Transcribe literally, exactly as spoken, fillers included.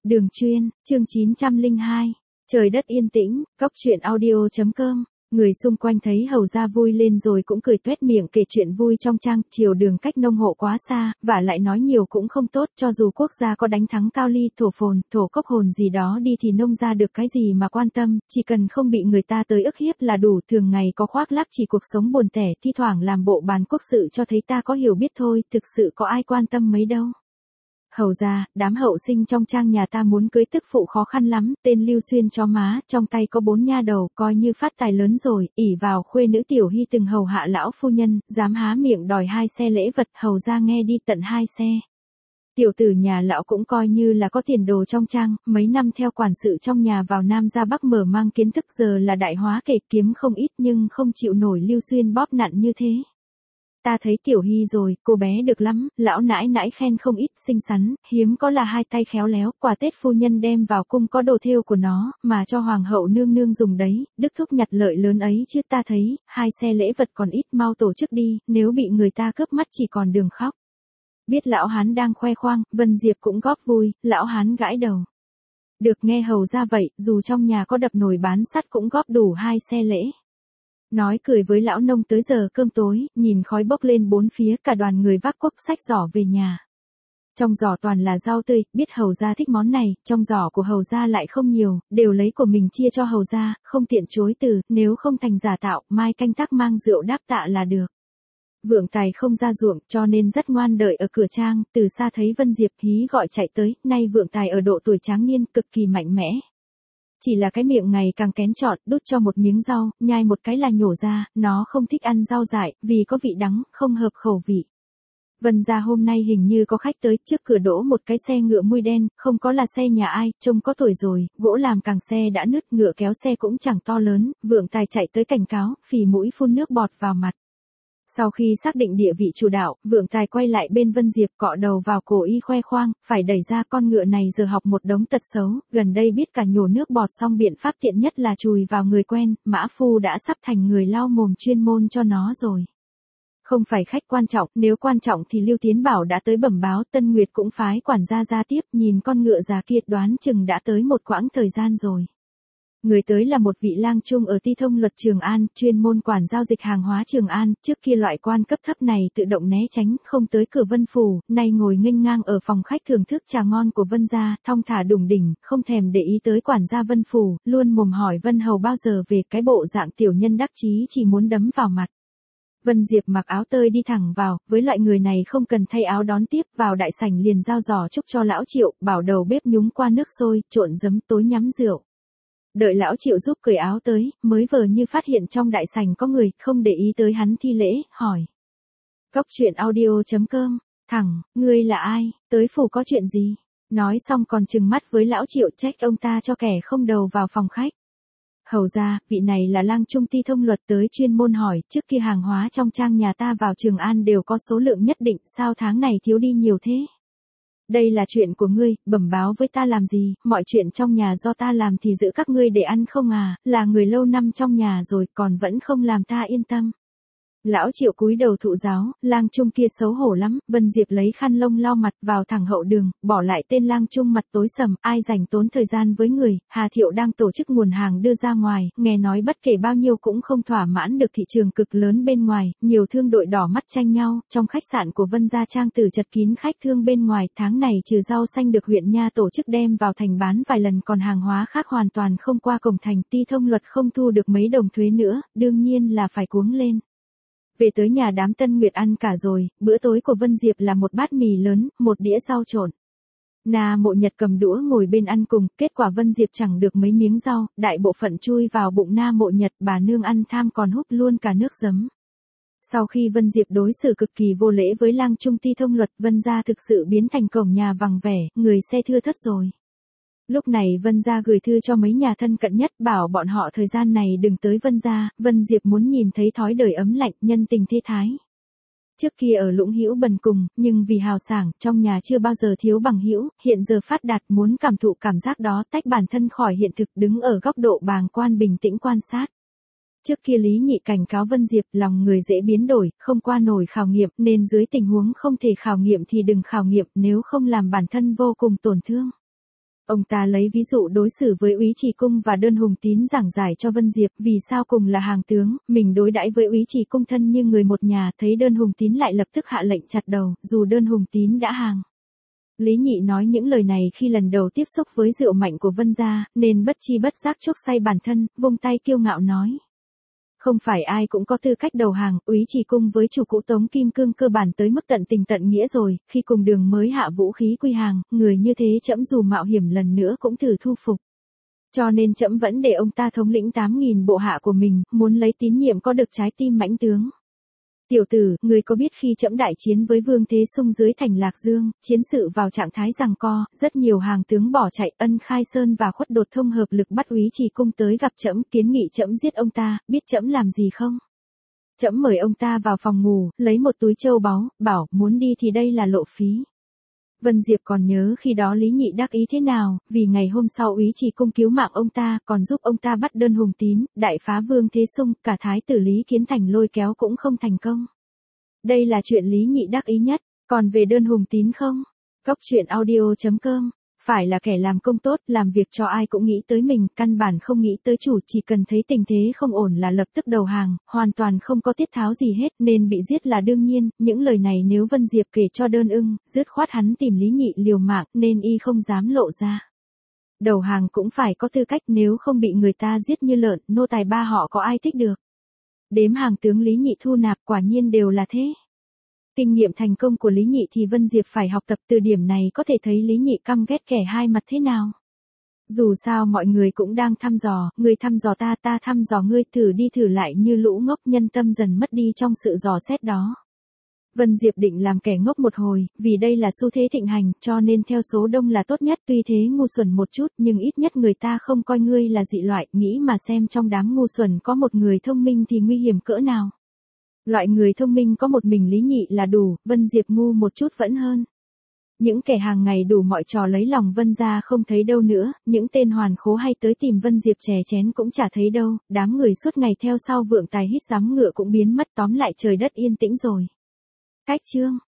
Đường Chuyên, chương chín trăm lẻ hai. Trời đất yên tĩnh, cóc truyện audio chấm com. Người xung quanh thấy Hầu gia vui lên rồi cũng cười tuét miệng kể chuyện vui trong trang. Triều Đường cách nông hộ quá xa, và lại nói nhiều cũng không tốt, cho dù quốc gia có đánh thắng Cao Ly, Thổ Phồn, Thổ Cốc Hồn gì đó đi thì nông gia được cái gì mà quan tâm, chỉ cần không bị người ta tới ức hiếp là đủ. Thường ngày có khoác lác chỉ cuộc sống buồn tẻ, thi thoảng làm bộ bàn quốc sự cho thấy ta có hiểu biết thôi, thực sự có ai quan tâm mấy đâu. Hầu gia, đám hậu sinh trong trang nhà ta muốn cưới tức phụ khó khăn lắm, tên Lưu Xuyên chó má, trong tay có bốn nha đầu, coi như phát tài lớn rồi, ỷ vào khuê nữ Tiểu Hy từng hầu hạ lão phu nhân, dám há miệng đòi hai xe lễ vật, hầu gia nghe đi tận hai xe. Tiểu tử nhà lão cũng coi như là có tiền đồ trong trang, mấy năm theo quản sự trong nhà vào Nam ra Bắc mở mang kiến thức, giờ là đại hóa kể, kiếm không ít nhưng không chịu nổi Lưu Xuyên bóp nặn như thế. Ta thấy Tiểu Hy rồi, cô bé được lắm, lão nãi nãi khen không ít, xinh xắn, hiếm có là hai tay khéo léo, quà Tết phu nhân đem vào cung có đồ thêu của nó, mà cho hoàng hậu nương nương dùng đấy, đức thúc nhặt lợi lớn ấy chứ. Ta thấy, hai xe lễ vật còn ít, mau tổ chức đi, nếu bị người ta cướp mất chỉ còn đường khóc. Biết lão hán đang khoe khoang, Vân Diệp cũng góp vui, lão hán gãi đầu. Được, nghe hầu ra vậy, dù trong nhà có đập nồi bán sắt cũng góp đủ hai xe lễ. Nói cười với lão nông tới giờ cơm tối, nhìn khói bốc lên bốn phía, cả đoàn người vác cốc sách giỏ về nhà. Trong giỏ toàn là rau tươi, biết hầu gia thích món này, trong giỏ của hầu gia lại không nhiều, đều lấy của mình chia cho hầu gia, không tiện chối từ, nếu không thành giả tạo, mai canh tác mang rượu đáp tạ là được. Vượng Tài không ra ruộng, cho nên rất ngoan đợi ở cửa trang, từ xa thấy Vân Diệp hí gọi chạy tới, nay Vượng Tài ở độ tuổi tráng niên, cực kỳ mạnh mẽ. Chỉ là cái miệng ngày càng kén chọn, đút cho một miếng rau, nhai một cái là nhổ ra, nó không thích ăn rau dại, vì có vị đắng, không hợp khẩu vị. Vân gia hôm nay hình như có khách tới, trước cửa đỗ một cái xe ngựa mui đen, không có là xe nhà ai, trông có tuổi rồi, gỗ làm càng xe đã nứt, ngựa kéo xe cũng chẳng to lớn. Vượng Tài chạy tới cảnh cáo, phì mũi phun nước bọt vào mặt. Sau khi xác định địa vị chủ đạo, Vượng Tài quay lại bên Vân Diệp, cọ đầu vào cổ y khoe khoang, phải đẩy ra, con ngựa này giờ học một đống tật xấu, gần đây biết cả nhổ nước bọt, xong biện pháp tiện nhất là chùi vào người quen, mã phu đã sắp thành người lau mồm chuyên môn cho nó rồi. Không phải khách quan trọng, nếu quan trọng thì Lưu Tiến Bảo đã tới bẩm báo, Tân Nguyệt cũng phái quản gia ra tiếp, nhìn con ngựa già kia đoán chừng đã tới một quãng thời gian rồi. Người tới là một vị lang trung ở Ti Thông Luật Trường An, chuyên môn quản giao dịch hàng hóa Trường An, trước kia loại quan cấp thấp này tự động né tránh, không tới cửa Vân phủ, nay ngồi nghênh ngang ở phòng khách thưởng thức trà ngon của Vân gia, thong thả đủng đỉnh, không thèm để ý tới quản gia Vân phủ, luôn mồm hỏi Vân hầu bao giờ về, cái bộ dạng tiểu nhân đắc chí chỉ muốn đấm vào mặt. Vân Diệp mặc áo tơi đi thẳng vào, với loại người này không cần thay áo đón tiếp, vào đại sảnh liền giao giỏ chúc cho lão Triệu, bảo đầu bếp nhúng qua nước sôi, trộn giấm, tối nhắm rượu. Đợi lão Triệu giúp cởi áo tới, mới vờ như phát hiện trong đại sảnh có người, không để ý tới hắn thi lễ, hỏi. Cóc truyện audio chấm com, thẳng, ngươi là ai, tới phủ có chuyện gì? Nói xong còn trừng mắt với lão Triệu, trách ông ta cho kẻ không đầu vào phòng khách. Hầu ra, vị này là lang trung Ti Thông Luật tới chuyên môn hỏi, trước khi hàng hóa trong trang nhà ta vào Trường An đều có số lượng nhất định, sao tháng này thiếu đi nhiều thế? Đây là chuyện của ngươi, bẩm báo với ta làm gì, mọi chuyện trong nhà do ta làm thì giữ các ngươi để ăn không à, là người lâu năm trong nhà rồi, còn vẫn không làm ta yên tâm. Lão Triệu cúi đầu thụ giáo, lang trung kia xấu hổ lắm, Vân Diệp lấy khăn lông lau mặt, vào thẳng hậu đường, bỏ lại tên lang trung mặt tối sầm, ai rảnh tốn thời gian với người. Hà Thiệu đang tổ chức nguồn hàng đưa ra ngoài, nghe nói bất kể bao nhiêu cũng không thỏa mãn được thị trường cực lớn bên ngoài, nhiều thương đội đỏ mắt tranh nhau, trong khách sạn của Vân gia trang tử chật kín khách thương bên ngoài, tháng này trừ rau xanh được huyện nha tổ chức đem vào thành bán vài lần, còn hàng hóa khác hoàn toàn không qua cổng thành. Ti Thông Luật không thu được mấy đồng thuế nữa, đương nhiên là phải cuống lên. Về tới nhà đám Tân Nguyệt ăn cả rồi, bữa tối của Vân Diệp là một bát mì lớn, một đĩa rau trộn. Na Mộ Nhật cầm đũa ngồi bên ăn cùng, kết quả Vân Diệp chẳng được mấy miếng rau, đại bộ phận chui vào bụng Na Mộ Nhật, bà nương ăn tham còn húp luôn cả nước giấm. Sau khi Vân Diệp đối xử cực kỳ vô lễ với lang trung Ti Thông Luật, Vân gia thực sự biến thành cổng nhà vắng vẻ, người xe thưa thớt rồi. Lúc này Vân gia gửi thư cho mấy nhà thân cận nhất, bảo bọn họ thời gian này đừng tới Vân gia, Vân Diệp muốn nhìn thấy thói đời ấm lạnh, nhân tình thê thái. Trước kia ở Lũng Hữu bần cùng, nhưng vì hào sảng, trong nhà chưa bao giờ thiếu bằng hữu, hiện giờ phát đạt, muốn cảm thụ cảm giác đó, tách bản thân khỏi hiện thực, đứng ở góc độ bàng quan bình tĩnh quan sát. Trước kia Lý Nhị cảnh cáo Vân Diệp, lòng người dễ biến đổi, không qua nổi khảo nghiệm, nên dưới tình huống không thể khảo nghiệm thì đừng khảo nghiệm, nếu không làm bản thân vô cùng tổn thương. Ông ta lấy ví dụ đối xử với Úy Trì Cung và Đơn Hùng Tín giảng giải cho Vân Diệp, vì sao cùng là hàng tướng, mình đối đãi với Úy Trì Cung thân như người một nhà, thấy Đơn Hùng Tín lại lập tức hạ lệnh chặt đầu, dù Đơn Hùng Tín đã hàng. Lý Nhị nói những lời này khi lần đầu tiếp xúc với rượu mạnh của Vân gia, nên bất chi bất giác chuốc say bản thân, vung tay kiêu ngạo nói. Không phải ai cũng có tư cách đầu hàng, Úy Trì Cung với chủ cũ Tống Kim Cương cơ bản tới mức tận tình tận nghĩa rồi, khi cùng đường mới hạ vũ khí quy hàng, người như thế trẫm dù mạo hiểm lần nữa cũng thử thu phục. Cho nên trẫm vẫn để ông ta thống lĩnh tám nghìn bộ hạ của mình, muốn lấy tín nhiệm có được trái tim mãnh tướng. Tiểu tử, người có biết khi trẫm đại chiến với Vương Thế Sung dưới thành Lạc Dương, chiến sự vào trạng thái giằng co, rất nhiều hàng tướng bỏ chạy, Ân Khai Sơn và Khuất Đột Thông hợp lực bắt Úy Trì Cung tới gặp trẫm, kiến nghị trẫm giết ông ta, biết trẫm làm gì không? Trẫm mời ông ta vào phòng ngủ, lấy một túi châu báu, bảo muốn đi thì đây là lộ phí. Vân Diệp còn nhớ khi đó Lý Nhị đắc ý thế nào, vì ngày hôm sau Úy Trì Cung cứu mạng ông ta, còn giúp ông ta bắt Đơn Hùng Tín, đại phá Vương Thế Sung, cả thái tử Lý Kiến Thành lôi kéo cũng không thành công. Đây là chuyện Lý Nhị đắc ý nhất, còn về Đơn Hùng Tín không? Cốc truyện audio chấm com, phải là kẻ làm công tốt, làm việc cho ai cũng nghĩ tới mình, căn bản không nghĩ tới chủ, chỉ cần thấy tình thế không ổn là lập tức đầu hàng, hoàn toàn không có tiết tháo gì hết, nên bị giết là đương nhiên, những lời này nếu Vân Diệp kể cho Đơn Ưng, dứt khoát hắn tìm Lý Nhị liều mạng, nên y không dám lộ ra. Đầu hàng cũng phải có tư cách, nếu không bị người ta giết như lợn, nô tài ba họ có ai thích được. Đếm hàng tướng Lý Nhị thu nạp quả nhiên đều là thế. Kinh nghiệm thành công của Lý Nhị thì Vân Diệp phải học tập, từ điểm này có thể thấy Lý Nhị căm ghét kẻ hai mặt thế nào. Dù sao mọi người cũng đang thăm dò, người thăm dò ta, ta thăm dò ngươi, thử đi thử lại như lũ ngốc, nhân tâm dần mất đi trong sự dò xét đó. Vân Diệp định làm kẻ ngốc một hồi, vì đây là xu thế thịnh hành, cho nên theo số đông là tốt nhất, tuy thế ngu xuẩn một chút, nhưng ít nhất người ta không coi ngươi là dị loại, nghĩ mà xem trong đám ngu xuẩn có một người thông minh thì nguy hiểm cỡ nào. Loại người thông minh có một mình Lý Nhị là đủ, Vân Diệp ngu một chút vẫn hơn. Những kẻ hàng ngày đủ mọi trò lấy lòng Vân gia không thấy đâu nữa, những tên hoàn khố hay tới tìm Vân Diệp chè chén cũng chả thấy đâu, đám người suốt ngày theo sau vượng tài hít giám ngựa cũng biến mất, tóm lại trời đất yên tĩnh rồi. Cách chương